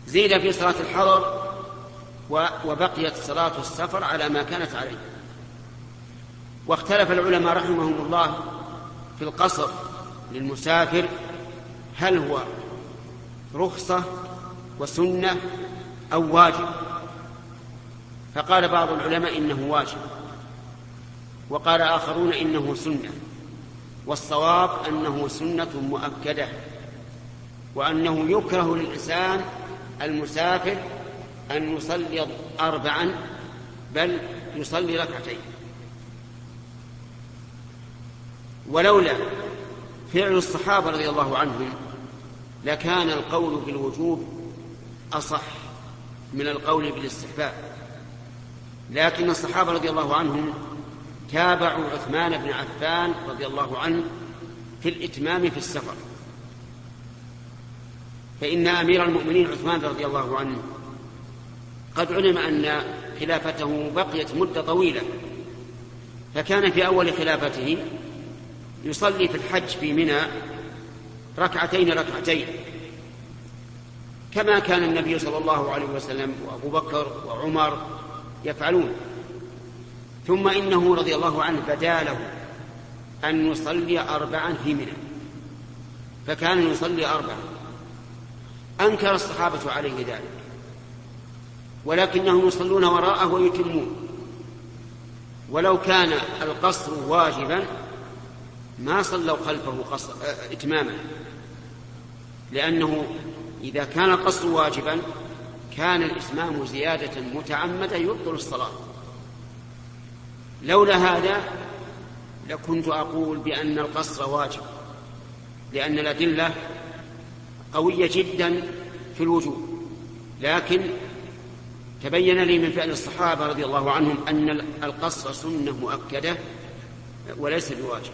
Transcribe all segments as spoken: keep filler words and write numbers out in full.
زيد في صلاة الحضر وبقيت صلاة السفر على ما كانت عليه. واختلف العلماء رحمهم الله في القصر للمسافر هل هو رخصة وسنة أو واجب، فقال بعض العلماء إنه واجب، وقال آخرون إنه سنة، والصواب أنه سنة مؤكدة، وأنه يكره للإنسان المسافر أن يصلي أربعا بل يصلي ركعتين. ولولا فعل الصحابة رضي الله عنهم لكان القول بالوجوب أصح من القول بالاستحباب، لكن الصحابة رضي الله عنهم تابعوا عثمان بن عفان رضي الله عنه في الإتمام في السفر، فإن أمير المؤمنين عثمان رضي الله عنه قد علم أن خلافته بقيت مدة طويلة، فكان في أول خلافته يصلي في الحج في منى ركعتين ركعتين كما كان النبي صلى الله عليه وسلم وأبو بكر وعمر يفعلون. ثم إنه رضي الله عنه بدا له أن يصلي أربعا في منى، فكان يصلي أربعا. أنكر الصحابة عليه ذلك، ولكنهم يصلون وراءه ويتمون. ولو كان القصر واجبا ما صلوا خلفه قصر اتماما، لأنه إذا كان القصر واجبا كان الإتمام زيادة متعمدة يبطل الصلاة. لولا هذا لكنت أقول بأن القصر واجب، لأن الأدلة قوية جدا في الوجوب، لكن تبين لي من فعل الصحابة رضي الله عنهم أن القصر سنة مؤكدة وليس بواجب،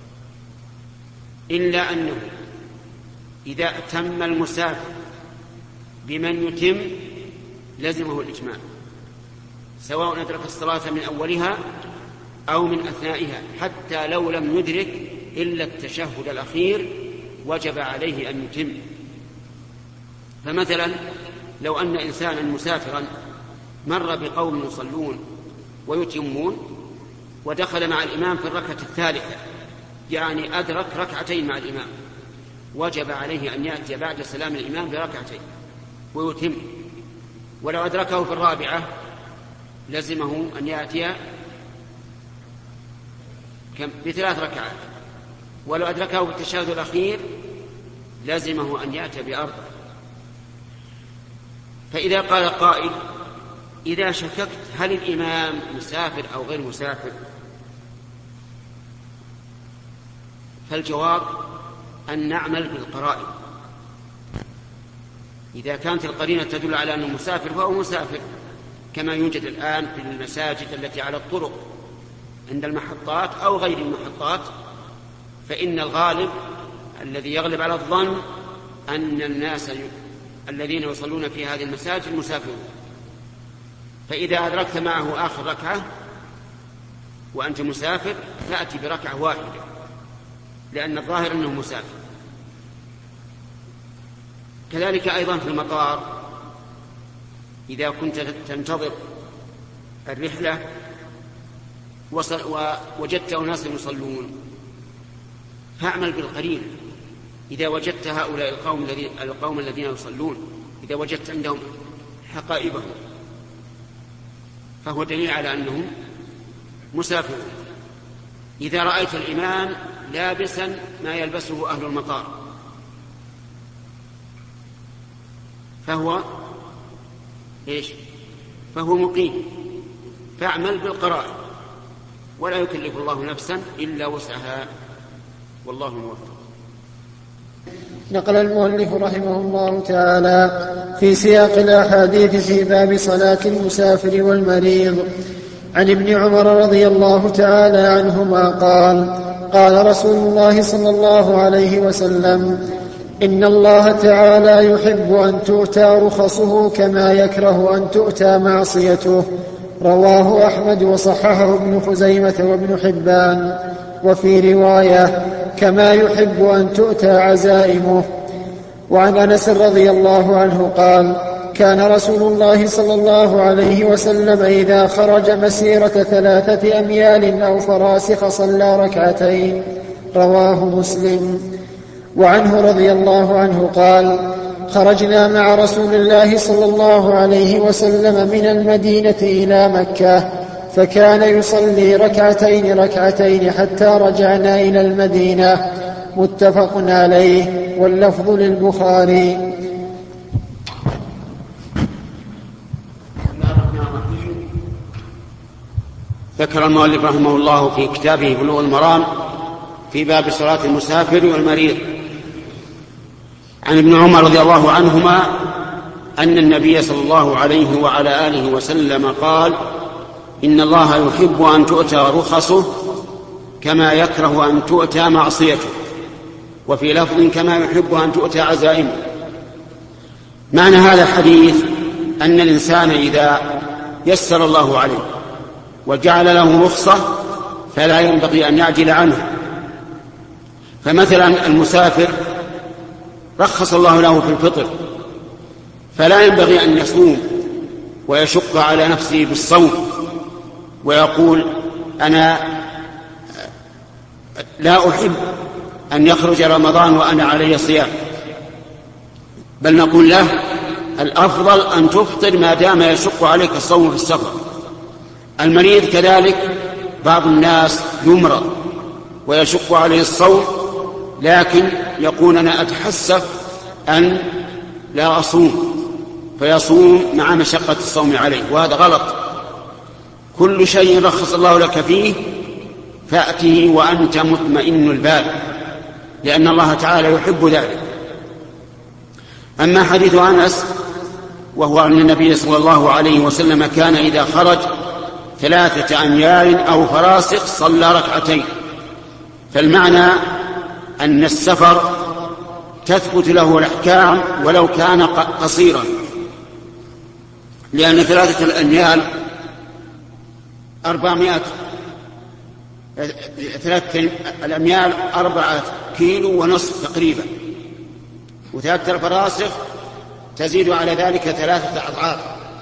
إلا أنه إذا أتم المسافر بمن يتم لزمه الإتمام، سواء أدرك الصلاة من أولها أو من أثنائها، حتى لو لم يدرك إلا التشهد الأخير وجب عليه أن يتم. فمثلا لو أن إنسانا مسافرا مر بقوم يصلون ويتمون ودخل مع الإمام في الركعة الثالثة، يعني أدرك ركعتين مع الإمام، وجب عليه أن يأتي بعد سلام الإمام بركعتين ويتم. ولو أدركه في الرابعة لزمه أن يأتي بثلاث ركعات، ولو أدركه بالتشهد الأخير لزمه أن يأتي بأربع. فإذا قال قائل إذا شككت هل الإمام مسافر أو غير مسافر، فالجواب أن نعمل بالقرائن. إذا كانت القرينة تدل على أنه مسافر فهو مسافر، كما يوجد الآن في المساجد التي على الطرق عند المحطات أو غير المحطات، فإن الغالب الذي يغلب على الظن أن الناس الذين يصلون في هذه المساجد مسافرون. فإذا أدركت معه آخر ركعة وأنت مسافر فأتي بركعة واحدة، لأن الظاهر أنه مسافر. كذلك أيضا في المطار إذا كنت تنتظر الرحلة ووجدت أناسا يصلون فاعمل بالقرين. إذا وجدت هؤلاء القوم الذين القوم الذين يصلون، إذا وجدت عندهم حقائبهم فهو دليل على أنهم مسافرون. إذا رأيت الإمام لابسا ما يلبسه أهل المطار فهو إيش؟ فهو مقيم، فاعمل بالقرائن، ولا يكلف الله نفسا إلا وسعها، والله موفق. نقل المؤلف رحمه الله تعالى في سياق الأحاديث في باب صلاة المسافر والمريض عن ابن عمر رضي الله تعالى عنهما قال قال رسول الله صلى الله عليه وسلم إن الله تعالى يحب أن تؤتى رخصه كما يكره أن تؤتى معصيته. رواه أحمد وصححه ابن خزيمة وابن حبان. وفي رواية كما يحب أن تؤتى عزائمه. وعن أنس رضي الله عنه قال كان رسول الله صلى الله عليه وسلم إذا خرج مسيرة ثلاثة أميال أو فراسخ صلى ركعتين. رواه مسلم. وعنه رضي الله عنه قال: خرجنا مع رسول الله صلى الله عليه وسلم من المدينة إلى مكة، فكان يصلي ركعتين ركعتين حتى رجعنا إلى المدينة. متفق عليه، واللفظ للبخاري. ذكر المؤلف رحمه الله في كتابه بلوغ المرام في باب صلاة المسافر والمريض عن ابن عمر رضي الله عنهما أن النبي صلى الله عليه وعلى آله وسلم قال: إن الله يحب أن تؤتى رخصه كما يكره أن تؤتى معصيته، وفي لفظ كما يحب أن تؤتى عزائمه. معنى هذا الحديث أن الإنسان إذا يسر الله عليه وجعل له رخصة فلا ينبغي أن يعجل عنه. فمثلا المسافر رخص الله له في الفطر، فلا ينبغي أن يصوم ويشق على نفسه بالصوم ويقول: أنا لا أحب أن يخرج رمضان وأنا علي صيام، بل نقول له: الأفضل أن تفطر ما دام يشق عليك الصوم في السفر. المريض كذلك، بعض الناس يمرض ويشق عليه الصوم لكن يقول: أنا أتحسف أن لا أصوم، فيصوم مع مشقة الصوم عليه، وهذا غلط. كل شيء رخص الله لك فيه فأته وأنت مطمئن البال، لأن الله تعالى يحب ذلك. أما حديث أنس وهو أن النبي صلى الله عليه وسلم كان إذا خرج ثلاثة أميال أو فراسخ صلى ركعتين، فالمعنى أن السفر تثبت له الأحكام ولو كان قصيرا، لأن ثلاثة الأميال أربعمائة ثلاثة الأميال أربعة كيلو ونصف تقريبا، وثلاثة الفراسخ تزيد على ذلك ثلاثة أضعاف،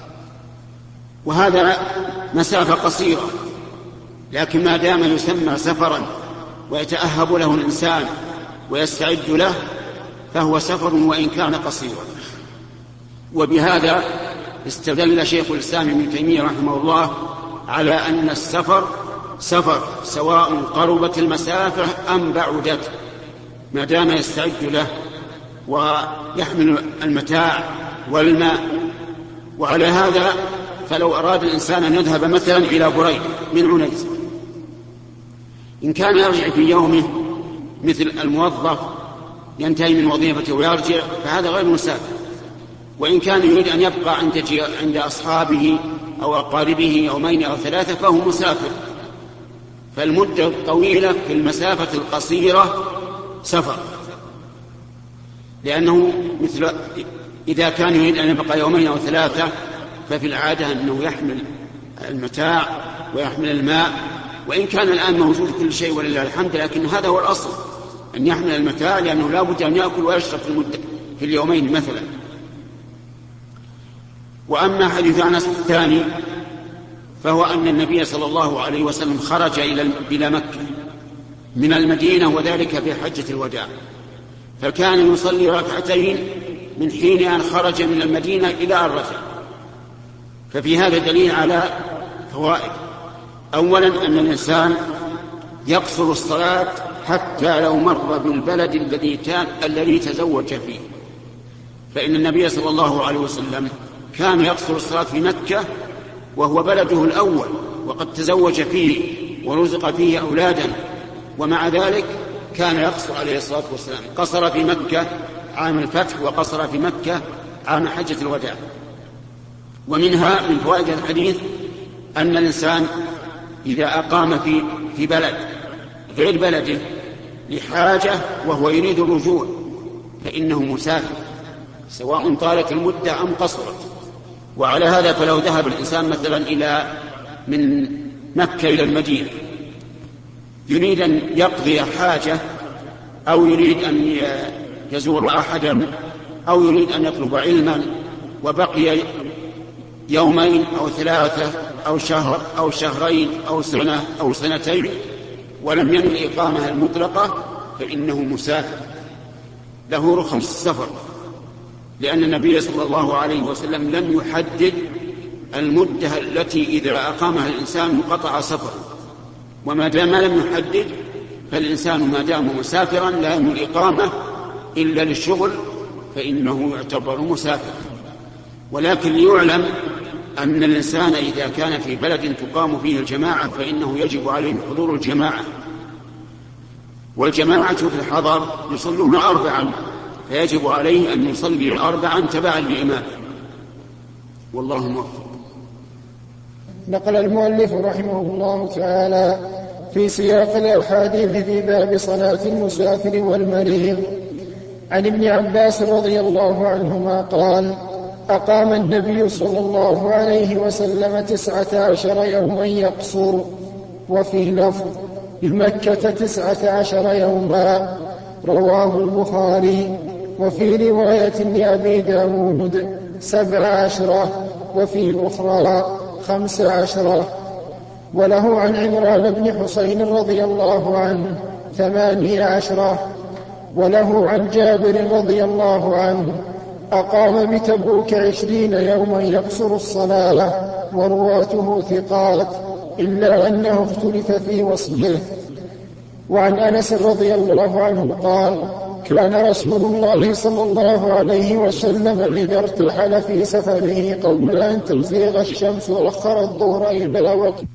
وهذا مسافة قصيرة، لكن ما دام يسمى سفرا ويتأهب له الإنسان ويستعد له فهو سفر وإن كان قصيرا. وبهذا استدل شيخ الإسلام ابن تيمية رحمه الله على أن السفر سفر سواء قربت المسافة أم بعدت، ما دام يستعد له ويحمل المتاع والماء. وعلى هذا فلو أراد الإنسان أن يذهب مثلا إلى بريد من عنيز، إن كان يرجع في يومه مثل الموظف ينتهي من وظيفته ويرجع فهذا غير مسافر، وإن كان يريد أن يبقى عند عند أصحابه أو أقاربه يومين أو ثلاثة فهو مسافر. فالمدة الطويلة في المسافة القصيرة سفر، لأنه مثل إذا كان يريد أن يبقى يومين أو ثلاثة ففي العادة أنه يحمل المتاع ويحمل الماء، وإن كان الآن موجود كل شيء ولله الحمد، لكن هذا هو الأصل أن يحمل المتاع، لأنه لا بد أن يأكل ويشرب في, المدة في اليومين مثلا. وأما حديث أنس الثاني فهو أن النبي صلى الله عليه وسلم خرج إلى مكة من المدينة وذلك في حجة الوداع، فكان يصلي ركعتين من حين أن خرج من المدينة إلى أن رجع. ففي هذا دليل على فوائد. أولا أن الإنسان يقصر الصلاة حتى لو مر بالبلد الذي الذي تزوج فيه، فإن النبي صلى الله عليه وسلم كان يقصر الصلاة في مكة وهو بلده الأول وقد تزوج فيه ورزق فيه أولادا، ومع ذلك كان يقصر عليه الصلاة والسلام. قصر في مكة عام الفتح وقصر في مكة عام حجة الوداع. ومنها من فوائد الحديث أن الإنسان إذا أقام في في بلد غير بلده لحاجة وهو يريد الرجوع فإنه مسافر سواء طالت المدة أم قصرت. وعلى هذا فلو ذهب الإنسان مثلا إلى من مكة إلى المدينة يريد أن يقضي حاجة أو يريد أن يزور أحدا أو يريد أن يطلب علما وبقي يومين أو ثلاثة أو شهر أو شهرين أو سنة أو سنتين ولم ينل الإقامة المطلقة فإنه مسافر له رخص السفر، لأن النبي صلى الله عليه وسلم لم يحدد المدة التي إذا أقامها الإنسان انقطع سفره، وما دام لم يحدد فالإنسان ما دام مسافرا لا ينل الإقامة إلا للشغل فإنه يعتبر مسافر. ولكن ليعلم أن الإنسان إذا كان في بلد تقام فيه الجماعة فإنه يجب عليه حضور الجماعة، والجماعة في الحضر يصلون أربعا فيجب عليه أن يصلي أربعا تبعا للإمام، والله موفق. نقل المؤلف رحمه الله تعالى في سياق الأحاديث في باب صلاة المسافر والمريض عن ابن عباس رضي الله عنهما قال: أقام النبي صلى الله عليه وسلم تسعة عشر يوما يقصر، وفي لفظ بمكة تسعة عشر يوما، رواه البخاري. وفي رواية لأبي داود سبع عشرة، وفي الأخرى خمس عشرة. وله عن عمران بن حسين رضي الله عنه ثماني عشرة. وله عن جابر رضي الله عنه أقام بتبوك عشرين يوما يقصر الصلاة، ورواته ثقات إلا أنه اختلف في وصفه. وعن أنس رضي الله عنه قال: كان رسول الله صلى الله عليه وسلم إذا ارتحل في سفره قبل أن تزيغ الشمس وأخر الظهر إلى وقت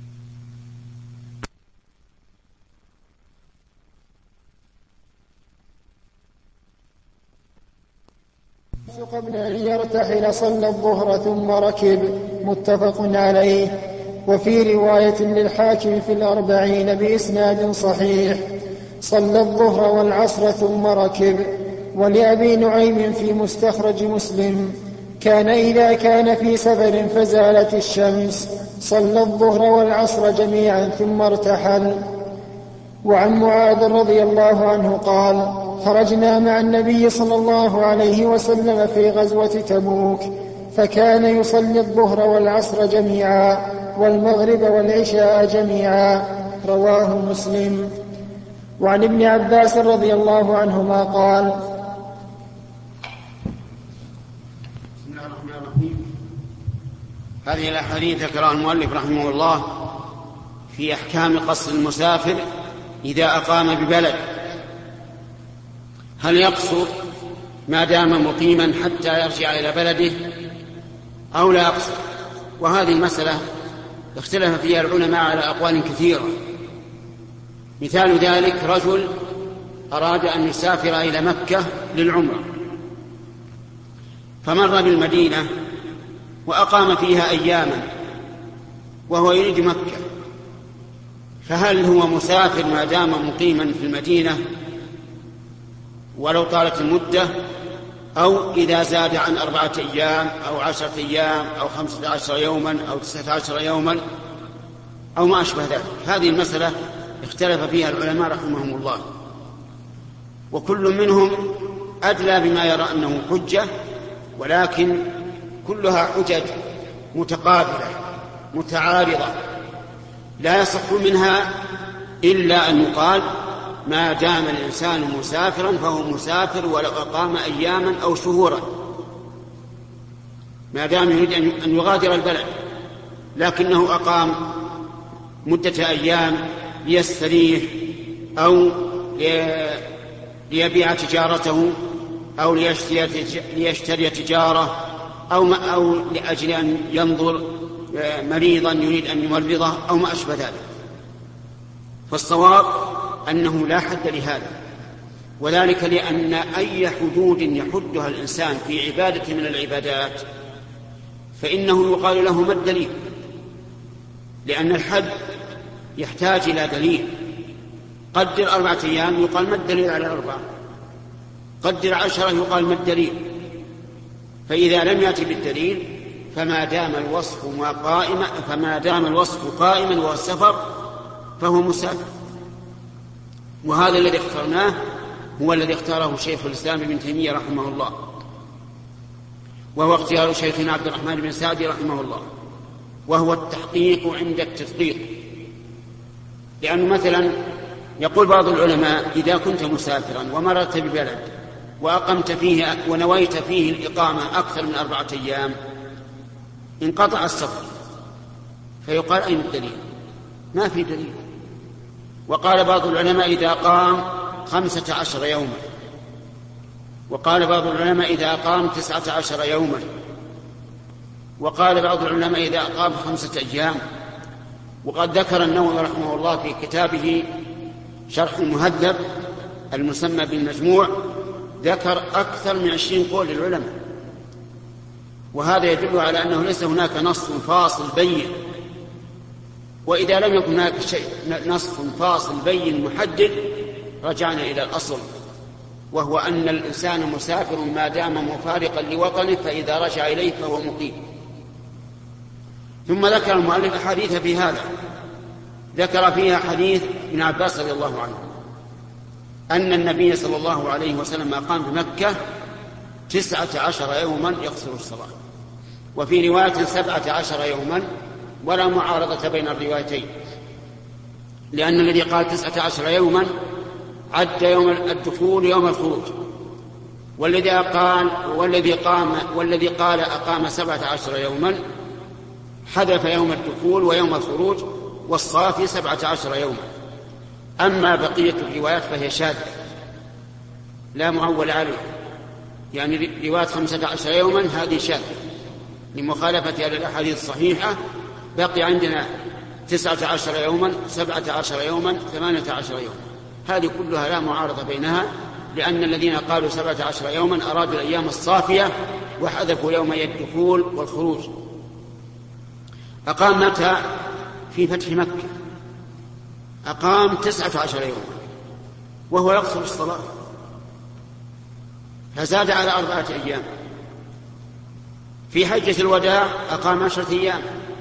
قبل أن يرتحل صلى الظهر ثم ركب، متفق عليه. وفي رواية للحاكم في الأربعين بإسناد صحيح: صلى الظهر والعصر ثم ركب. ولأبي نعيم في مستخرج مسلم: كان إذا كان في سفر فزالت الشمس صلى الظهر والعصر جميعا ثم ارتحل. وعن معاذ رضي الله عنه قال: خرجنا مع النبي صلى الله عليه وسلم في غزوة تبوك، فكان يصلي الظهر والعصر جميعا والمغرب والعشاء جميعا، رواه مسلم. وعن ابن عباس رضي الله عنهما قال: بسم الله الرحمن الرحيم. هذه الأحاديث ذكرها المؤلف رحمه الله في أحكام قصر المسافر إذا أقام ببلد، هل يقصر ما دام مقيما حتى يرجع إلى بلده أو لا يقصر؟ وهذه المسألة اختلف فيها العلماء على أقوال كثيرة. مثال ذلك رجل أراد أن يسافر إلى مكة للعمرة، فمر بالمدينة وأقام فيها أياما وهو يريد مكة، فهل هو مسافر ما دام مقيما في المدينة ولو طالت المدة، أو إذا زاد عن أربعة أيام أو عشرة أيام أو خمسة عشر يوما أو تسعة عشر يوما أو ما أشبه ذلك؟ هذه المسألة اختلف فيها العلماء رحمهم الله، وكل منهم أدلى بما يرى أنه حجة، ولكن كلها حجج متقابلة متعارضة لا يصح منها إلا أن يقال ما دام الإنسان مسافرا فهو مسافر ولو أقام أياما أو شهورا، ما دام يريد أن يغادر البلد، لكنه أقام مدة أيام ليستريح أو ليبيع تجارته أو ليشتري تجارة أو, أو لأجل أن ينظر مريضا يريد أن يمرضه أو ما أشبه ذلك. فالصواب أنه لا حد لهذا، وذلك لأن أي حدود يحدها الإنسان في عبادة من العبادات فإنه يقال له ما الدليل، لأن الحد يحتاج إلى دليل. قدر أربعة أيام يقال ما الدليل على أربعة، قدر عشرة يقال ما الدليل. فإذا لم يأتي بالدليل فما دام الوصف ما قائما فما دام الوصف قائما وهو السفر فهو مسافر. وهذا الذي اخترناه هو الذي اختاره شيخ الإسلام ابن تيمية رحمه الله. وهو اختيار شيخنا عبد الرحمن بن سعدي رحمه الله، وهو التحقيق عند التدقيق. لأنه مثلا يقول بعض العلماء إذا كنت مسافرا ومررت ببلد وأقمت فيه ونويت فيه الإقامة أكثر من أربعة أيام انقطع السفر، فيقال أين الدليل؟ ما في دليل. وقال بعض العلماء إذا قام خمسة عشر يوما، وقال بعض العلماء إذا أقام تسعة عشر يوما، وقال بعض العلماء إذا أقام خمسة أيام. وقد ذكر النووي رحمه الله في كتابه شرح المهذب المسمى بالمجموع ذكر أكثر من عشرين قول للعلماء، وهذا يدل على أنه ليس هناك نص فاصل بين. وإذا لم يكن هناك شيء نص فاصل بين محدد رجعنا إلى الأصل، وهو أن الإنسان مسافر ما دام مفارقا لوطنه، فإذا رجع إليه فهو مقيم. ثم ذكر المؤلف أحاديث في هذا، ذكر فيها حديث ابن عباس رضي الله عنه أن النبي صلى الله عليه وسلم أقام بمكة تسعة عشر يوما يقصر الصلاة، وفي رواية سبعة عشر يوما، ولا معارضة بين الروايتين، لأن الذي قال تسعة عشر يوما عد يوم الدخول يوم الخروج، والذي قال والذي قام والذي قال أقام سبعة عشر يوما حذف يوم الدخول ويوم الخروج، والصافي سبعة عشر يوما. أما بقية الروايات فهي شاذة لا معول عليه، يعني رواية خمسة عشر يوما هذه شاذة لمخالفتها للأحاديث الصحيحة. بقي عندنا تسعة عشر يوما، سبعة عشر يوما، ثمانية عشر يوما، هذه كلها لا معارضة بينها، لأن الذين قالوا سبعة عشر يوما أرادوا الأيام الصافية وحذفوا يومي الدخول والخروج. أقام متى؟ في فتح مكة أقام تسعة عشر يوما وهو يقصر الصلاة، فزاد على أربعة أيام. في حجة الوداع أقام عشرة أيام،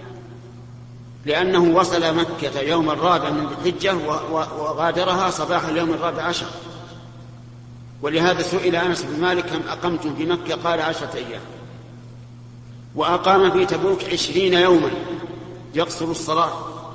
لأنه وصل مكة يوم الرابع من الحجة وغادرها صباح اليوم الرابع عشر. ولهذا سئل أنس بن مالك كم أقمتم في مكة؟ قال عشرة أيام. وأقام في تبوك عشرين يوما يقصر الصلاة،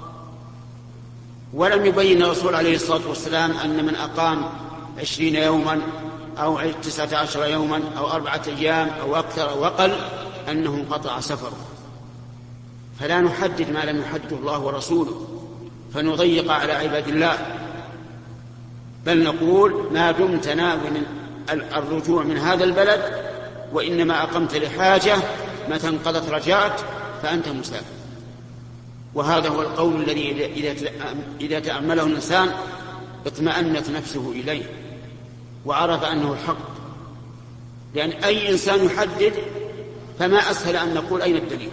ولم يبين الرسول عليه الصلاة والسلام أن من أقام عشرين يوما أو تسعة عشر يوما أو أربعة أيام أو أكثر أو أقل أنه انقطع سفره. فلا نحدد ما لم يحدده الله ورسوله فنضيق على عباد الله، بل نقول ما دمت ناوي الرجوع من هذا البلد وإنما أقمت لحاجة متى انقضت رجعت فأنت مسافر. وهذا هو القول الذي إذا تأمله الإنسان اطمأنت نفسه إليه وعرف أنه الحق، لأن أي إنسان يحدد فما أسهل أن نقول أين الدليل.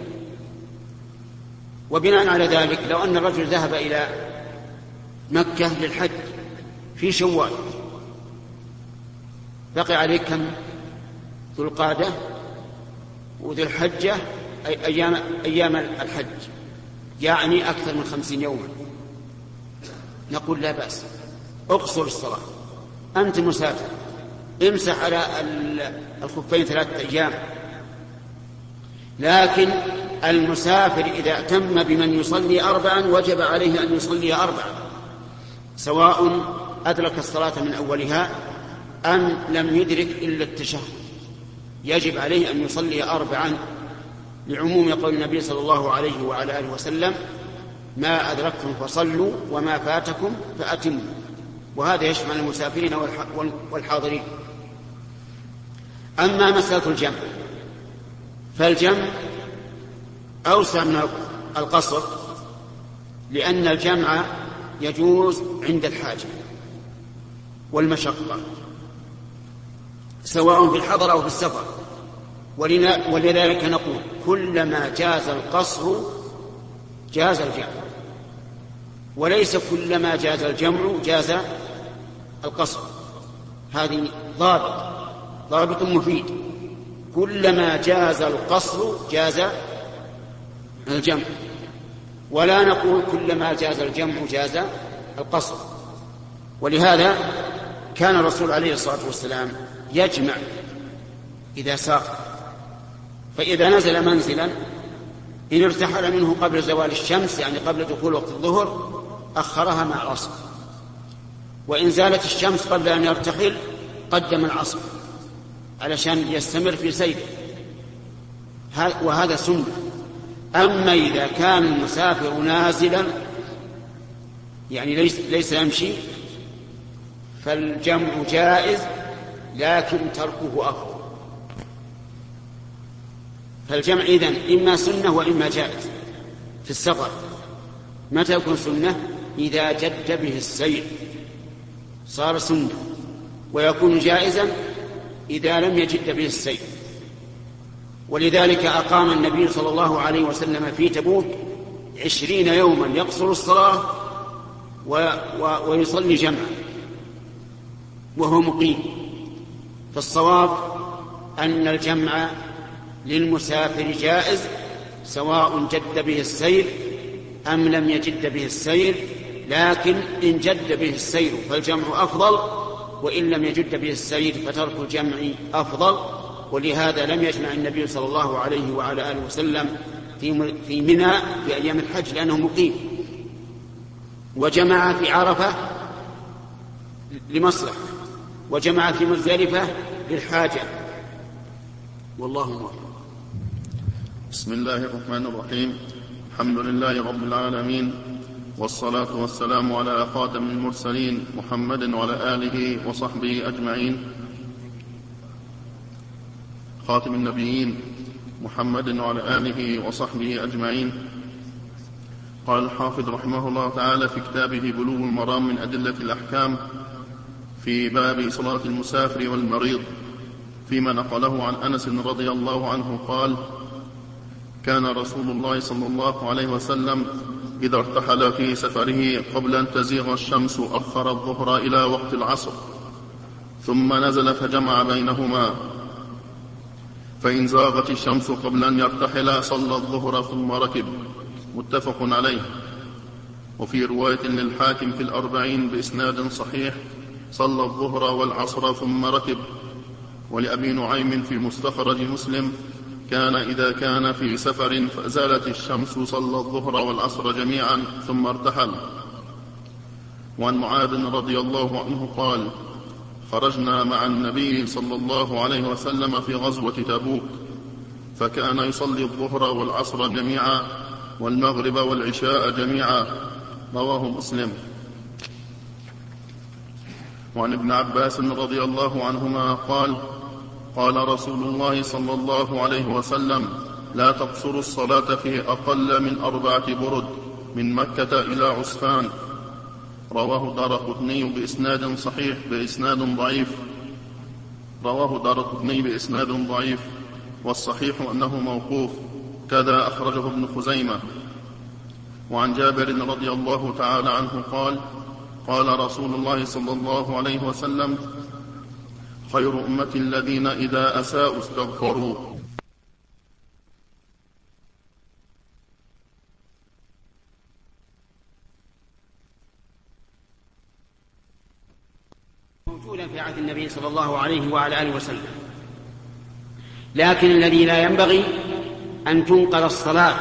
وبناء على ذلك لو أن الرجل ذهب إلى مكة للحج في شوال بقي عليه كم؟ ذو القعدة وذو الحجة أيام, أيام الحج، يعني أكثر من خمسين يوما، نقول لا بأس، اقصر الصلاة، أنت مسافر، امسح على الخفين ثلاثة أيام. لكن المسافر إذا أتم بمن يصلي أربعا وجب عليه أن يصلي أربعا، سواء أدرك الصلاة من أولها أم لم يدرك إلا التشهد، يجب عليه أن يصلي أربعا، لعموم قول النبي صلى الله عليه وعلى آله وسلم ما أدركتم فصلوا وما فاتكم فأتموا، وهذا يشمل المسافرين والحاضرين. أما مسألة الجمع فالجمع أوسع من القصر، لأن الجمع يجوز عند الحاجة والمشقة سواء في الحضر أو في السفر، ولذلك نقول كلما جاز القصر جاز الجمع، وليس كلما جاز الجمع جاز القصر. هذه ضابط ضابط مفيد، كلما جاز القصر جاز الجمع، ولا نقول كلما جاز الجمع جاز القصر. ولهذا كان الرسول عليه الصلاة والسلام يجمع إذا ساق، فإذا نزل منزلا إن ارتحل منه قبل زوال الشمس يعني قبل دخول وقت الظهر أخرها مع العصر، وإن زالت الشمس قبل أن يرتحل قدم العصر علشان يستمر في سيره، وهذا سنة. أما إذا كان المسافر نازلا يعني ليس, ليس يمشي فالجمع جائز لكن تركه أفضل. فالجمع إذن إما سنة وإما جائز في السفر. متى يكون سنة؟ إذا جد به السير صار سنة، ويكون جائزا إذا لم يجد به السير. ولذلك أقام النبي صلى الله عليه وسلم في تبوك عشرين يوما يقصر الصلاة و... و... ويصلي جمعا وهو مقيم. فالصواب أن الجمع للمسافر جائز سواء جد به السير أم لم يجد به السير، لكن إن جد به السير فالجمع أفضل، وإن لم يجد به السير فترك الجمع أفضل. ولهذا لم يجمع النبي صلى الله عليه وعلى آله وسلم في منى في أيام الحج لأنه مقيم، وجمع في عرفة لمصلحة، وجمع في مزدلفة للحاجة. والله موفق. بسم الله الرحمن الرحيم. الحمد لله رب العالمين، والصلاة والسلام على خاتم المرسلين محمد وعلى آله وصحبه أجمعين، خاتم النبيين محمد وعلى آله وصحبه أجمعين. قال الحافظ رحمه الله تعالى في كتابه بلوغ المرام من أدلة الأحكام في باب صلاة المسافر والمريض، فيما نقله عن أنس رضي الله عنه قال: كان رسول الله صلى الله عليه وسلم إذا ارتحل في سفره قبل أن تزيغ الشمس أخر الظهر إلى وقت العصر، ثم نزل فجمع بينهما، فإن زاغت الشمس قبل أن يرتحل صلى الظهر ثم ركب. متفق عليه. وفي رواية للحاكم في الأربعين بإسناد صحيح: صلى الظهر والعصر ثم ركب. ولأبي نعيم في مستخرج مسلم: كان إذا كان في سفر فزالت الشمس صلى الظهر والعصر جميعا ثم ارتحل. وعن معاذ رضي الله عنه قال: خرجنا مع النبي صلى الله عليه وسلم في غزوة تبوك، فكان يصلي الظهر والعصر جميعا والمغرب والعشاء جميعا. رواه مسلم. وعن ابن عباس رضي الله عنهما قال: قال رسول الله صلى الله عليه وسلم: لا تقصروا الصلاة في أقل من أربعة برد من مكة إلى عسفان. رواه الدارقطني بإسناد صحيح بإسناد ضعيف رواه الدارقطني بإسناد ضعيف والصحيح أنه موقوف، كذا أخرجه ابن خزيمة. وعن جابر رضي الله تعالى عنه قال: قال رسول الله صلى الله عليه وسلم: خير أمة الذين إذا أساءوا استغفروا. موجودا في عهد النبي صلى الله عليه وعلى آله وسلم، لكن الذي لا ينبغي أن تنقل الصلاة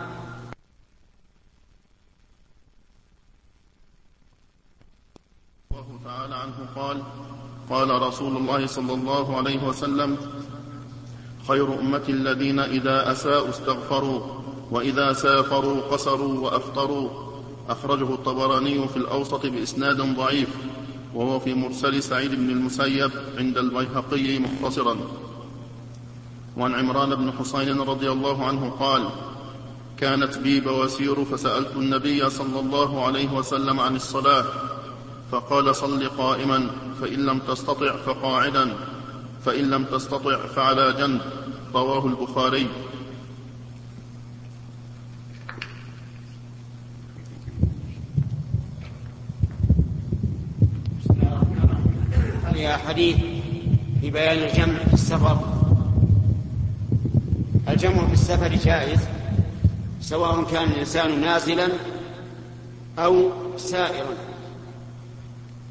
الله تعالى عنه قال: قال رسول الله صلى الله عليه وسلم: خير أمة الذين إذا أساءوا استغفروا، وإذا سافروا قصروا وأفطروا. أخرجه الطبراني في الأوسط بإسناد ضعيف، وهو في مرسل سعيد بن المسيب عند البيهقي مختصرا. وعن عمران بن حسين رضي الله عنه قال: كانت بي بواسير فسألت النبي صلى الله عليه وسلم عن الصلاة، فقال: صل قائما، فإن لم تستطع فقاعدا، فإن لم تستطع فعلى جنب. رواه البخاري. هذا حديث في بيان الجمع في السفر. الجمع في السفر جائز سواء كان الإنسان نازلا أو سائرا،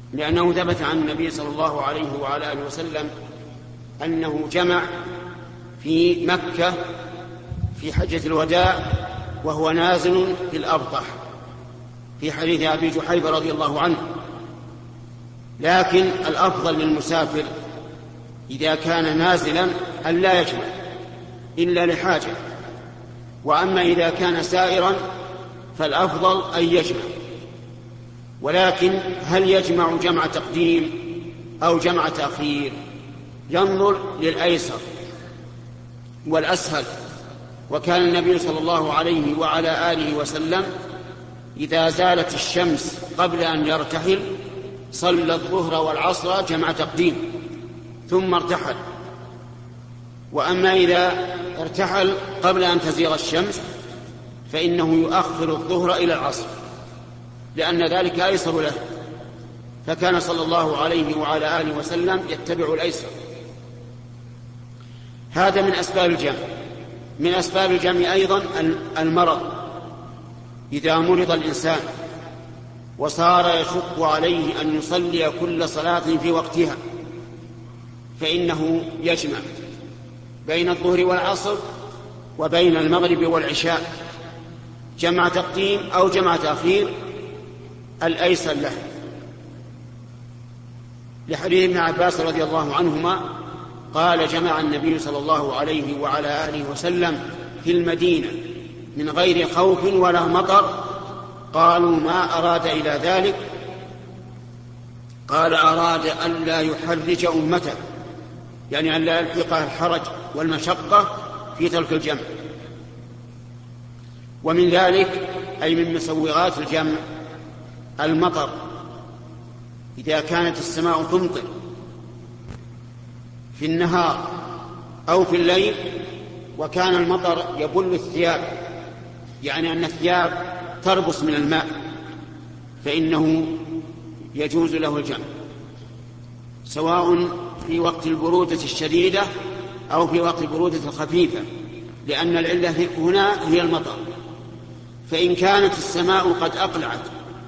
لأنه ثبت عن النبي صلى الله عليه وعلى آله وسلم أنه جمع في مكة في حجة الوداع وهو نازل في الأبطح في حديث أبي جحيفة رضي الله عنه. لكن الأفضل للمسافر إذا كان نازلا أن لا يجمع إلا لحاجة، وأما إذا كان سائرا فالأفضل أن يجمع. ولكن هل يجمع جمع تقديم أو جمع تأخير؟ ينظر للأيسر والأسهل. وكان النبي صلى الله عليه وعلى آله وسلم إذا زالت الشمس قبل أن يرتحل صلى الظهر والعصر جمع تقديم ثم ارتحل. وأما إذا ارتحل قبل أن تزيغ الشمس فإنه يؤخر الظهر إلى العصر، لأن ذلك أيسر له. فكان صلى الله عليه وعلى آله وسلم يتبع الأيسر. هذا من أسباب الجمع. من أسباب الجمع أيضا المرض. إذا مرض الإنسان وصار يشق عليه أن يصلي كل صلاة في وقتها فإنه يجمع بين الظهر والعصر وبين المغرب والعشاء جمع تقديم أو جمع تأخير الأيسر له، لحديث ابن عباس رضي الله عنهما قال: جمع النبي صلى الله عليه وعلى آله وسلم في المدينة من غير خوف ولا مطر. قالوا: ما أراد إلى ذلك؟ قال: أراد أن لا يحرج أمته، يعني أن لا يلحقها الحرج والمشقة في ترك الجمع. ومن ذلك أي من مسوغات الجمع المطر. إذا كانت السماء تمطر في النهار أو في الليل وكان المطر يبل الثياب، يعني أن الثياب تربص من الماء، فإنه يجوز له الجمع سواء في وقت البرودة الشديدة أو في وقت البرودة الخفيفة، لأن العلة هنا هي المطر. فإن كانت السماء قد أقلعت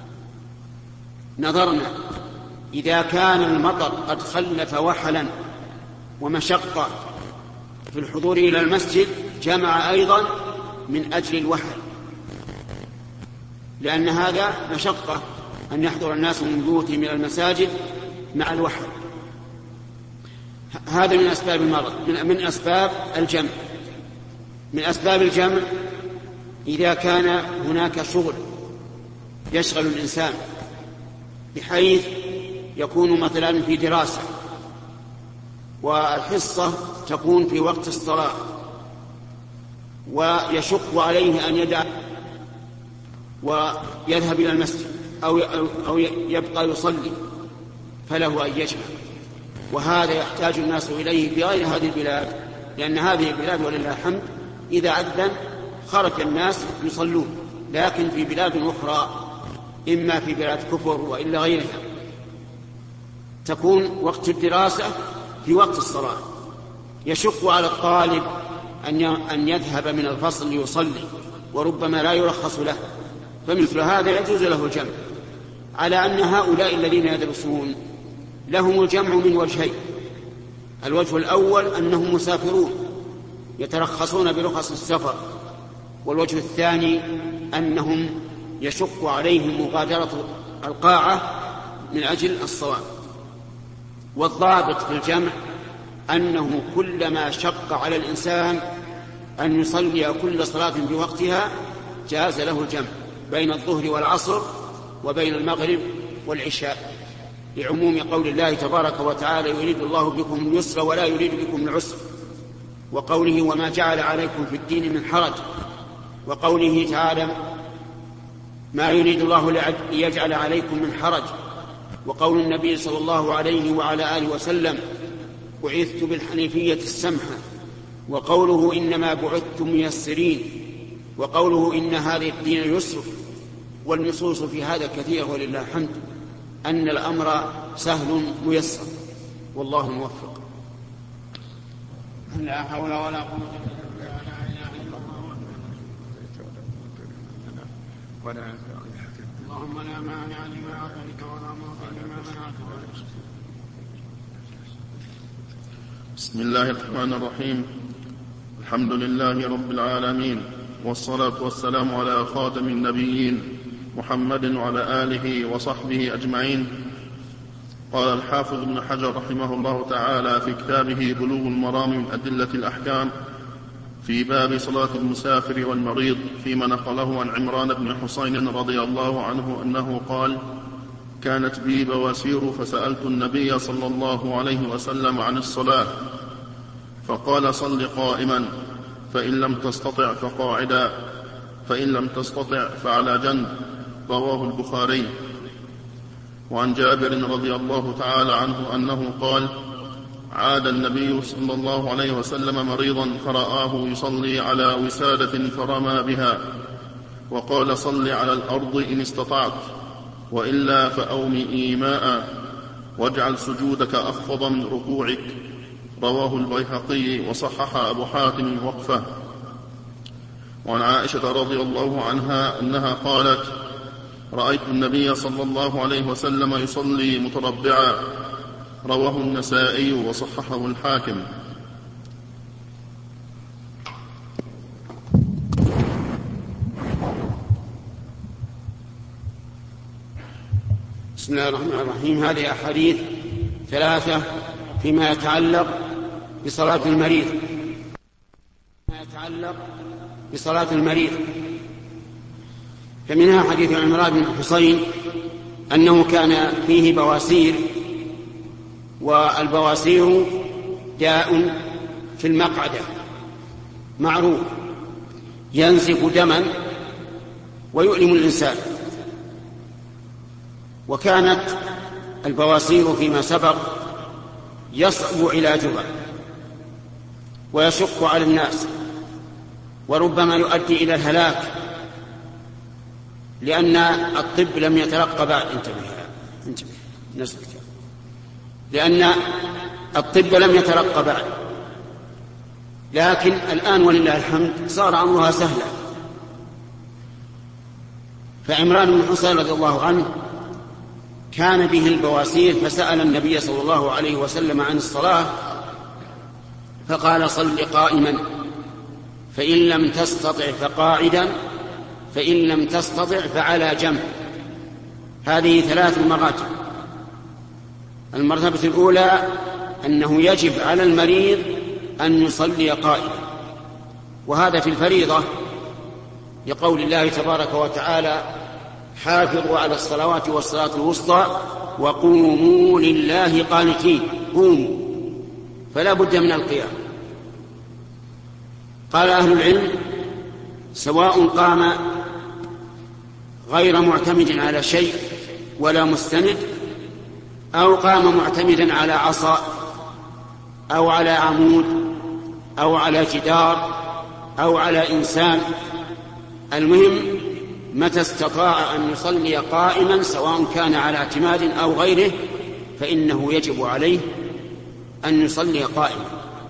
نظرنا، إذا كان المطر قد خلف وحلا ومشقة في الحضور إلى المسجد جمع أيضا من أجل الوحل، لأن هذا مشقة أن يحضر الناس من بيوتهم إلى المساجد مع الوحل. هذا من أسباب المرض، من أسباب الجمع. من أسباب الجمع إذا كان هناك شغل يشغل الإنسان بحيث يكون مثلا في دراسة والحصة تكون في وقت الصلاة ويشق عليه أن يدع ويذهب إلى المسجد أو أو يبقى يصلي، فله أن يجمع. وهذا يحتاج الناس إليه في غير هذه البلاد، لأن هذه البلاد ولله الحمد إذا أذن خرج الناس يصلون، لكن في بلاد أخرى إما في بلاد كفر وإلا غيرها تكون وقت الدراسة في وقت الصلاة، يشق على الطالب أن يذهب من الفصل ليصلي وربما لا يرخص له، فمثل هذا يجوز له الجمع. على أن هؤلاء الذين يدرسون لهم الجمع من وجهين: الوجه الأول أنهم مسافرون يترخصون برخص السفر، والوجه الثاني أنهم يشق عليهم مغادرة القاعة من أجل الصلاة. والضابط في الجمع أنه كلما شق على الإنسان أن يصلي كل صلاة بوقتها جاز له الجمع بين الظهر والعصر وبين المغرب والعشاء، لعموم قول الله تبارك وتعالى: يريد الله بكم اليسر ولا يريد بكم العسر، وقوله: وما جعل عليكم في الدين من حرج، وقوله تعالى: ما يريد الله ليجعل عليكم من حرج، وقول النبي صلى الله عليه وعلى آله وسلم: بعثت بالحنيفية السمحة، وقوله: إنما بعثتم ميسرين، وقوله: إن هذا الدين يسر. والنصوص في هذا كثيرة ولله الحمد، أن الأمر سهل ميسر، والله موفق. لا حول ولا قوة إلا بالله. اللهم لا مانع لما أعطيت ولا معطي لما منعت. بسم الله الرحمن الرحيم. الحمد لله رب العالمين، والصلاة والسلام على خاتم النبيين محمد وعلى آله وصحبه أجمعين. قال الحافظ ابن حجر رحمه الله تعالى في كتابه بلوغ المرام من أدلة الأحكام في باب صلاة المسافر والمريض، فيما نقله عن عمران بن حسين رضي الله عنه أنه قال: كانت بي بواسير فسألت النبي صلى الله عليه وسلم عن الصلاة فقال: صل قائما، فإن لم تستطع فقاعدا، فإن لم تستطع فعلى جنب. رواه البخاري. وعن جابر رضي الله تعالى عنه أنه قال: عاد النبي صلى الله عليه وسلم مريضا فرآه يصلي على وسادة فرمى بها وقال: صل على الأرض إن استطعت، وإلا فأومئ إيماء، واجعل سجودك أخفض من ركوعك. رواه البيهقي وصحح أبو حاتم وقفه. وعن عائشة رضي الله عنها أنها قالت: رأيت النبي صلى الله عليه وسلم يصلي متربعا. رواه النسائي وصححه الحاكم. بسم الله الرحمن الرحيم. هذه أحاديث ثلاثة فيما يتعلق بصلاة المريض فيما يتعلق بصلاة المريض فمنها حديث عمران بن حسين أنه كان فيه بواسير، والبواسير داء في المقعدة معروف ينزف دما ويؤلم الإنسان. وكانت البواسير فيما سبق يصعب علاجها ويشق على الناس، وربما يؤدي إلى الهلاك، لأن الطب لم يترقى بعد. انتبه انتبه نسبك. لأن الطب لم يترقى بعد، لكن الآن ولله الحمد صار أمرها سهلا. فعمران بن حسين رضي الله عنه كان به البواسير، فسأل النبي صلى الله عليه وسلم عن الصلاة فقال: صل قائما، فإن لم تستطع فقاعدا، فإن لم تستطع فعلى جنب. هذه ثلاث مراتب. المرتبة الأولى أنه يجب على المريض أن يصلي قائما، وهذا في الفريضة لقول الله تبارك وتعالى: حافظوا على الصلوات والصلاة الوسطى وقوموا لله قانتين. قوموا، فلا بد من القيام. قال أهل العلم: سواء قام غير معتمد على شيء ولا مستند، أو قام معتمدا على عصا أو على عمود أو على جدار أو على إنسان، المهم متى استطاع أن يصلي قائما سواء كان على اعتماد أو غيره فإنه يجب عليه أن يصلي قائما.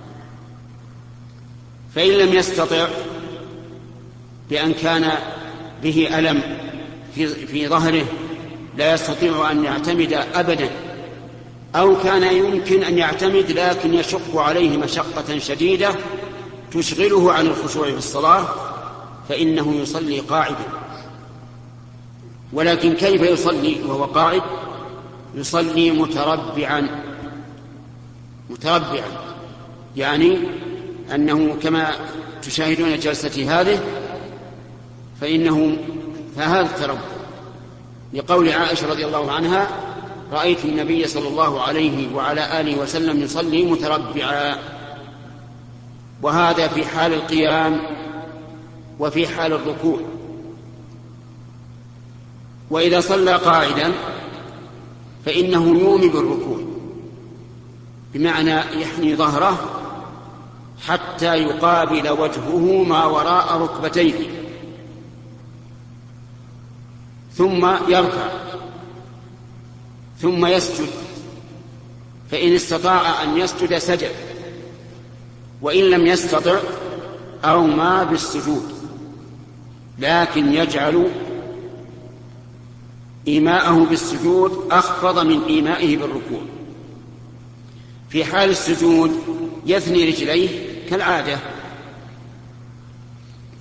فإن لم يستطع بأن كان به ألم في, في ظهره لا يستطيع أن يعتمد أبدا، أو كان يمكن أن يعتمد لكن يشق عليه مشقة شديدة تشغله عن الخشوع في الصلاة، فإنه يصلي قاعدا. ولكن كيف يصلي وهو قاعد؟ يصلي متربعا. متربعا يعني أنه كما تشاهدون جلستي هذه، فإنه فهذا التربع، لقول عائشة رضي الله عنها: رأيت النبي صلى الله عليه وعلى آله وسلم يصلي متربعا. وهذا في حال القيام وفي حال الركوع. وإذا صلى قاعدا فإنه يومي بالركوع، بمعنى يحني ظهره حتى يقابل وجهه ما وراء ركبتيه، ثم يركع، ثم يسجد، فإن استطاع أن يسجد سجد، وإن لم يستطع أومى بالسجود، لكن يجعل إيماءه بالسجود أخفض من إيمائه بالركوع. في حال السجود يثني رجليه كالعادة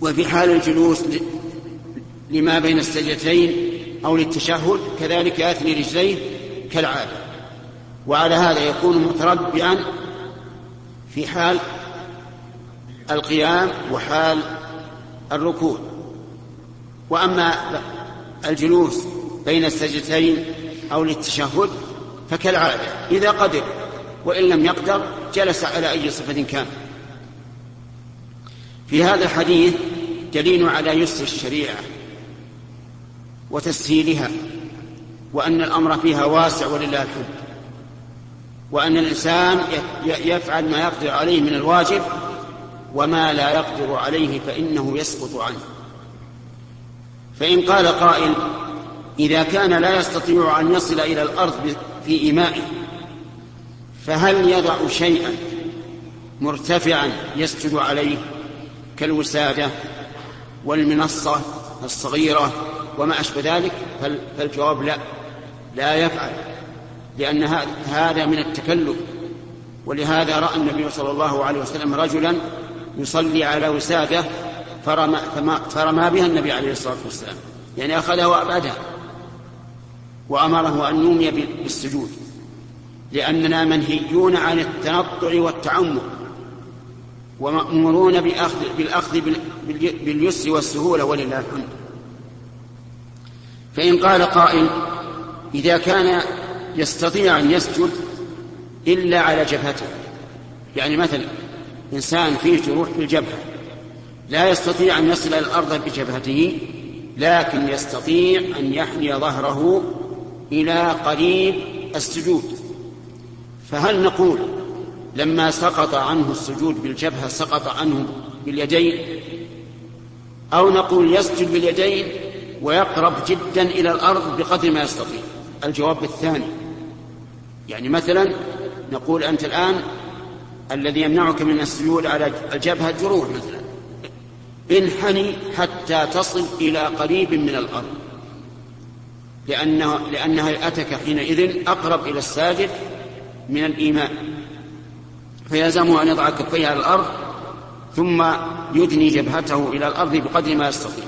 وفي حال الجلوس لما بين السجدتين أو للتشهد كذلك يثني رجليه كالعادة، وعلى هذا يكون متربعا في حال القيام وحال الركوع. وأما الجلوس بين السجدتين أو للتشهد فكالعادة إذا قدر، وإن لم يقدر جلس على أي صفة كان. في هذا الحديث دليل على يسر الشريعة وتسهيلها، وأن الأمر فيها واسع ولله الحمد، وأن الإنسان يفعل ما يقدر عليه من الواجب، وما لا يقدر عليه فإنه يسقط عنه. فإن قال قائل: إذا كان لا يستطيع أن يصل إلى الأرض في إيمائه فهل يضع شيئا مرتفعا يسجد عليه كالوسادة والمنصة الصغيرة وما أشبه ذلك؟ فالجواب لا، لا يفعل، لأن هذا من التكلف. ولهذا رأى النبي صلى الله عليه وسلم رجلا يصلي على وسادة فرمى, فرمى بها النبي عليه الصلاة والسلام، يعني أخذها وأبعدها، وأمره أن نومي بالسجود، لأننا منهيون عن التنطع والتعمق، ومأمورون بالأخذ باليسر والسهولة ولله الحمد. فإن قال قائل: إذا كان يستطيع أن يسجد إلا على جبهته، يعني مثلا إنسان فيه جروح في الجبهة لا يستطيع أن يصل إلى الأرض بجبهته، لكن يستطيع أن يحني ظهره إلى قريب السجود، فهل نقول لما سقط عنه السجود بالجبهة سقط عنه باليدين، أو نقول يسجد باليدين ويقرب جدا إلى الأرض بقدر ما يستطيع؟ الجواب الثاني. يعني مثلا نقول أنت الآن الذي يمنعك من السجود على الجبهة جروح مثلا، انحني حتى تصل إلى قريب من الأرض، لأنه لأن هيئتك حينئذ أقرب إلى الساجد من الإيمان، فيلزمه أن يضع كفيه على الأرض ثم يدني جبهته إلى الأرض بقدر ما يستطيع.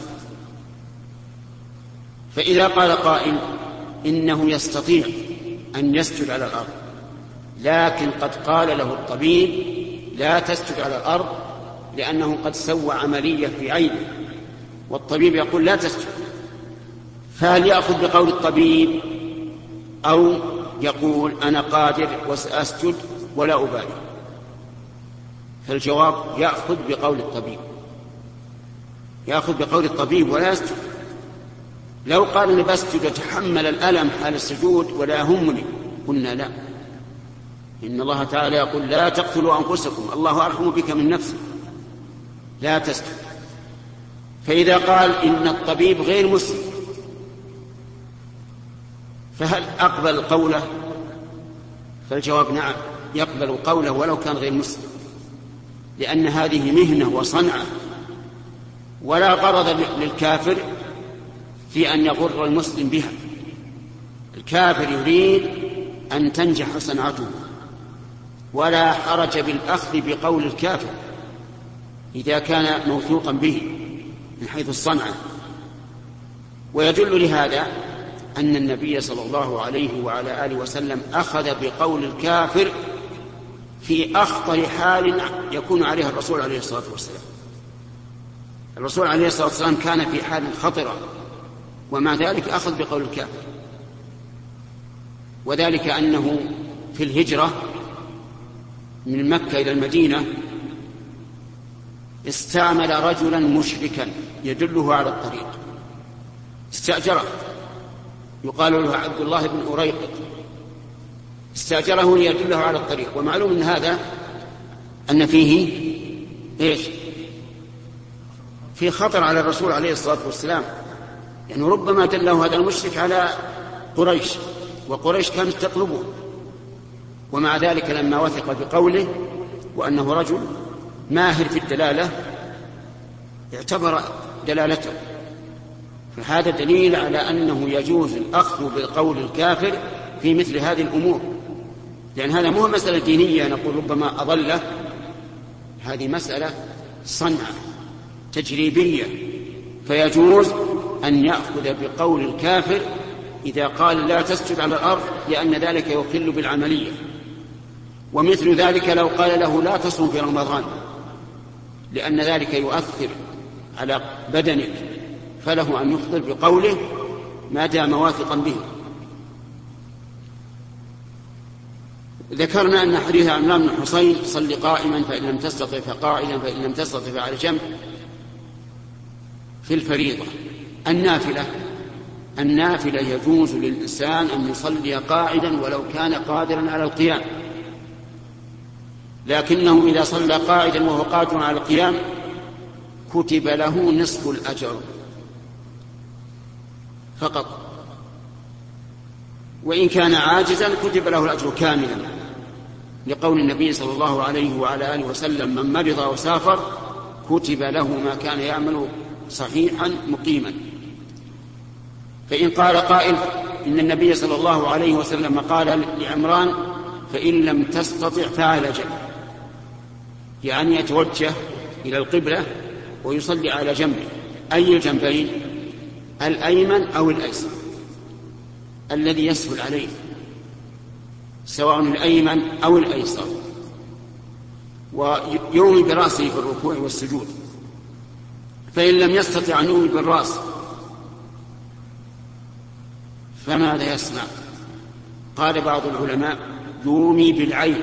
فإذا قال قائل إنه يستطيع أن يسجد على الأرض، لكن قد قال له الطبيب لا تسجد على الأرض لأنه قد سوى عملية في عينه، والطبيب يقول لا تسجد، فهل يأخذ بقول الطبيب أو يقول أنا قادر وسأسجد ولا أبالي؟ فالجواب يأخذ بقول الطبيب، يأخذ بقول الطبيب ولا يسجد. لو قال أنا بسجد وتحمل الألم حال السجود ولا يهمني، قلنا لا، إن الله تعالى يقول لا تقتلوا أنفسكم، الله أرحم بك من نفسك، لا تسجد. فإذا قال إن الطبيب غير مسلم فهل أقبل قوله؟ فالجواب نعم، يقبل قوله ولو كان غير مسلم، لأن هذه مهنة وصنعة، ولا غرض للكافر في أن يغر المسلم بها. الكافر يريد أن تنجح صنعته، ولا حرج بالأخذ بقول الكافر إذا كان موثوقا به من حيث الصنعة. ويدل لهذا أن النبي صلى الله عليه وعلى آله وسلم أخذ بقول الكافر في أخطر حال يكون عليها الرسول عليه الصلاة والسلام. الرسول عليه الصلاة والسلام كان في حال خطرة، ومع ذلك أخذ بقول الكافر، وذلك أنه في الهجرة من مكة إلى المدينة استعمل رجلا مشركا يدله على الطريق، استأجره، يقال له عبد الله بن أريقط، استأجره ليدله على الطريق. ومعلوم أن هذا أن فيه إيش؟ في خطر على الرسول عليه الصلاة والسلام، يعني ربما دله هذا المشرك على قريش، وقريش كانت تطلبه، ومع ذلك لما وثق بقوله وأنه رجل ماهر في الدلالة اعتبر دلالته. فهذا دليل على أنه يجوز الأخذ بقول الكافر في مثل هذه الأمور، لأن هذا مو مسألة دينية نقول ربما أضله، هذه مسألة صنعة تجريبية، فيجوز أن يأخذ بقول الكافر إذا قال لا تسجد على الأرض، لأن ذلك يخل بالعملية. ومثل ذلك لو قال له لا تصوم في رمضان، لأن ذلك يؤثر على بدنك، فله أن يفطر بقوله ما دام واثقا به. ذكرنا أن حديث عمران بن حصين صل قائما فإن لم تستطع فقاعدا فإن لم تستطع فعلى جنب في الفريضة. النافلة النافلة يجوز للإنسان أن يصلي قاعدا ولو كان قادرا على القيام، لكنه إذا صلى قاعدا وهو قادر على القيام كتب له نصف الأجر فقط، وإن كان عاجزا كتب له الأجر كاملا، لقول النبي صلى الله عليه وعلى آله وسلم من مرض أو سافر كتب له ما كان يعمل صحيحا مقيما. فإن قال قائل إن النبي صلى الله عليه وسلم قال لعمران فإن لم تستطع فعلى جنب، يعني يتوجه إلى القبلة ويصلي على جنبه. أي الجنبين؟ الأيمن أو الأيسر، الذي يسهل عليه، سواء الأيمن أو الأيسر، ويومي برأسه في الركوع والسجود. فإن لم يستطع أن يومي بالرأس فماذا يصنع؟ قال بعض العلماء يومي بالعين،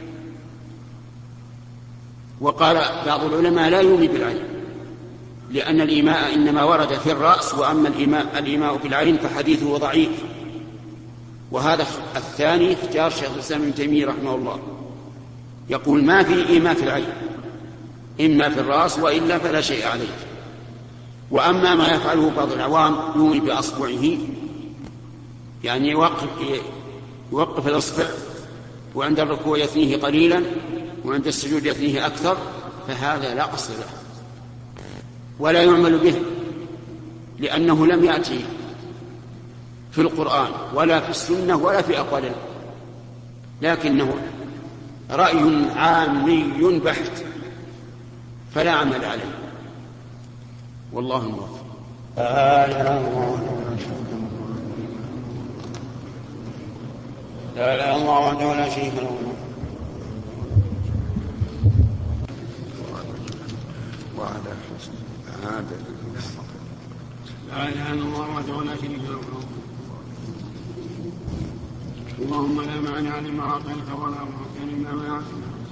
وقال بعض العلماء لا يومي بالعين، لأن الإيماء إنما ورد في الرأس، وأما الإيماء, الإيماء بالعين فحديثه ضعيف. وهذا الثاني اختيار شيخ الإسلام ابن تيمية رحمه الله، يقول ما في إيماء في العين، إما في الرأس وإلا فلا شيء عليه. وأما ما يفعله بعض العوام يومي بأصبعه، يعني يوقف, يوقف الأصبع وعند الركوع يثنيه قليلا وعند السجود يثنيه أكثر، فهذا لا أصل له ولا يعمل به، لأنه لم يأتي في القرآن ولا في السنة ولا في أقوال، لكنه رأي عامي بحت فلا عمل عليه، والله الموفق. لا إله إلا الله وحده لا شريك له وعلى حسن هذا لا إله إلا الله وحده لا شريك له اللهم لا مانع لما أعطيت ولا معطي لما منعت.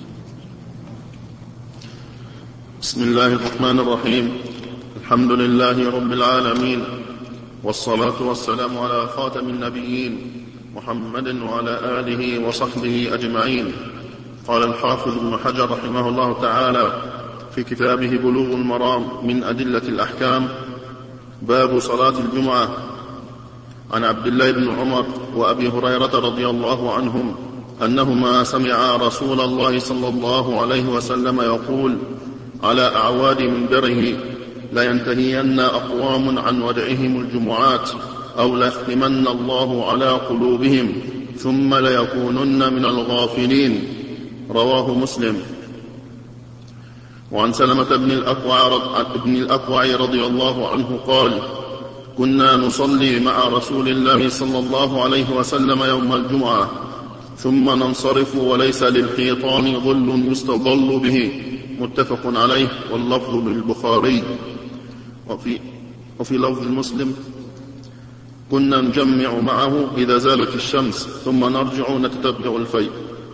بسم الله الرحمن الرحيم. الحمد لله رب العالمين، والصلاة والسلام على خاتم النبيين محمد وعلى آله وصحبه أجمعين. قال الحافظ ابن حجر رحمه الله تعالى في كتابه بلوغ المرام من أدلة الأحكام: باب صلاة الجمعة. عن عبد الله بن عمر وأبي هريرة رضي الله عنهم أنهما سمعا رسول الله صلى الله عليه وسلم يقول: على أعواد منبره: لينتهين أقوام عن ودعهم الجمعات أو ليختمن الله على قلوبهم ثم ليكونن من الغافلين. رواه مسلم. وعن سلمة بن الأكوع رضي الله عنه قال: كنا نصلي مع رسول الله صلى الله عليه وسلم يوم الجمعة ثم ننصرف وليس للحيطان ظل يستظل به. متفق عليه، واللفظ للبخاري. وفي, وفي لفظ المسلم: كنا نجمع معه إذا زالت الشمس ثم نرجع نتتبع الفيء.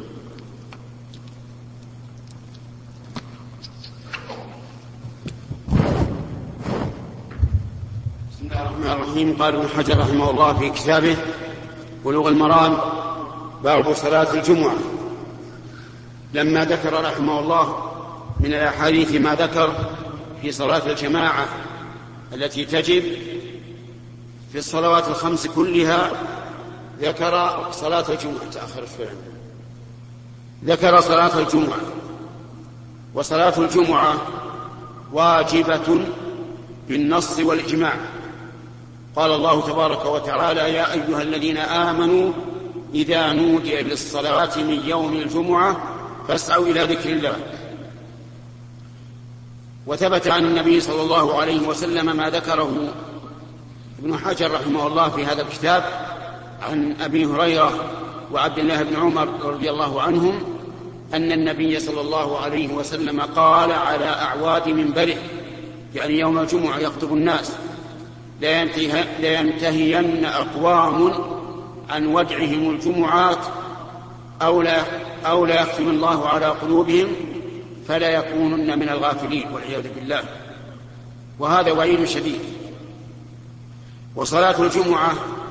بسم الله الرحمن الرحيم. قال ابن حجر رحمه الله في كتابه بلوغ المرام: باب صلاة الجمعة. لما ذكر رحمه الله من الأحاديث ما ذكر في صلاة الجماعة التي تجب في الصلوات الخمس كلها، ذكر صلاة الجمعة. تأخر شوي. ذكر صلاة الجمعة، وصلاة الجمعة واجبة بالنص والإجماع. قال الله تبارك وتعالى: يا أيها الذين آمنوا إذا نودي للصلاة من يوم الجمعة فاسعوا إلى ذكر الله. وثبت عن النبي صلى الله عليه وسلم ما ذكره ابن حجر رحمه الله في هذا الكتاب عن أبي هريرة وعبد الله بن عمر رضي الله عنهم أن النبي صلى الله عليه وسلم قال على أعواد منبره، يعني يوم الجمعة يخطب الناس: لا ينتهين أقوام عن ودعهم الجمعات أو لا, أو لا يختم الله على قلوبهم فلا يكونن من الغافلين والعياذ بالله. وهذا وعيد شديد. وصلاة الجمعة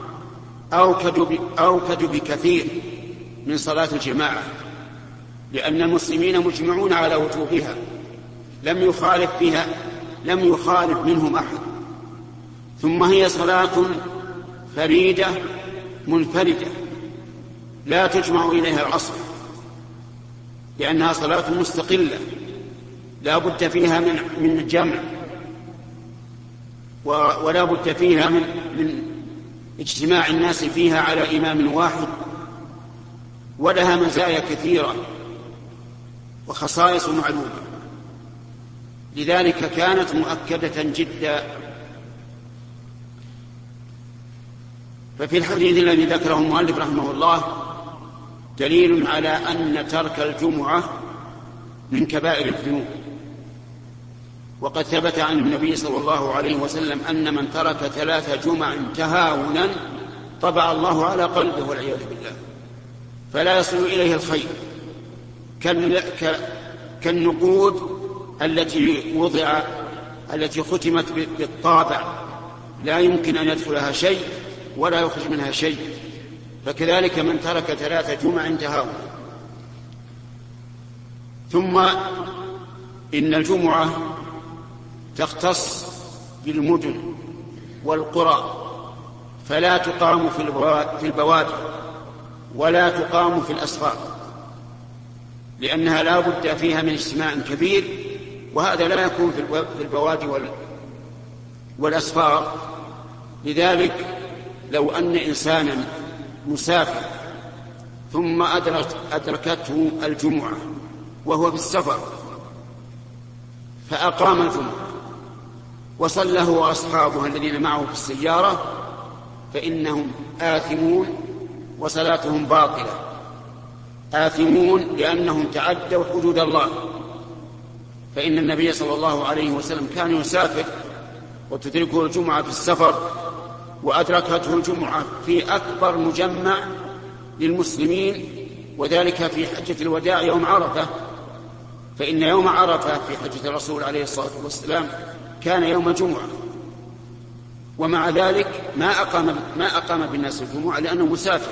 أوكد بكثير من صلاة الجماعة، لأن المسلمين مجمعون على وجوبها، لم يخالف فيها لم يخالف منهم أحد. ثم هي صلاة فريدة منفردة لا تجمع إليها العصر، لأنها صلاة مستقلة لا بد فيها من من الجمع، ولا بد فيها من من اجتماع الناس فيها على إمام واحد، ولها مزايا كثيرة وخصائص معلومة، لذلك كانت مؤكدة جدا. ففي الحديث الذي ذكره المؤلف رحمه الله دليل على أن ترك الجمعة من كبائر الذنوب. وقد ثبت عن النبي صلى الله عليه وسلم أن من ترك ثلاث جمع تهاونا طبع الله على قلبه والعياذ بالله، فلا يصل إليه الخير، كالنقود التي وضع التي ختمت بالطابع لا يمكن أن يدخلها شيء ولا يخرج منها شيء، فكذلك من ترك ثلاث جمع تهاونا. ثم إن الجمعة تختص بالمدن والقرى، فلا تقام في البوادي ولا تقام في الأسفار، لأنها لا بد فيها من اجتماع كبير، وهذا لا يكون في البوادي والأسفار. لذلك لو أن إنسانا مسافر ثم أدركته الجمعة وهو في السفر فأقام الجمعة وصلى هو وأصحابه الذين معه في السيارة، فإنهم آثمون وصلاتهم باطلة. آثمون لأنهم تعدوا حدود الله، فإن النبي صلى الله عليه وسلم كان يسافر وتدركه الجمعة في السفر، وأدركته الجمعة في أكبر مجمع للمسلمين، وذلك في حجة الوداع يوم عرفة، فإن يوم عرفة في حجة الرسول عليه الصلاة والسلام كان يوم جمعة، ومع ذلك ما أقام, ما أقام بالناس الجمعة لأنه مسافر.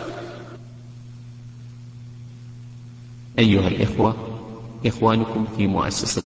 أيها الإخوة، إخوانكم في مؤسسة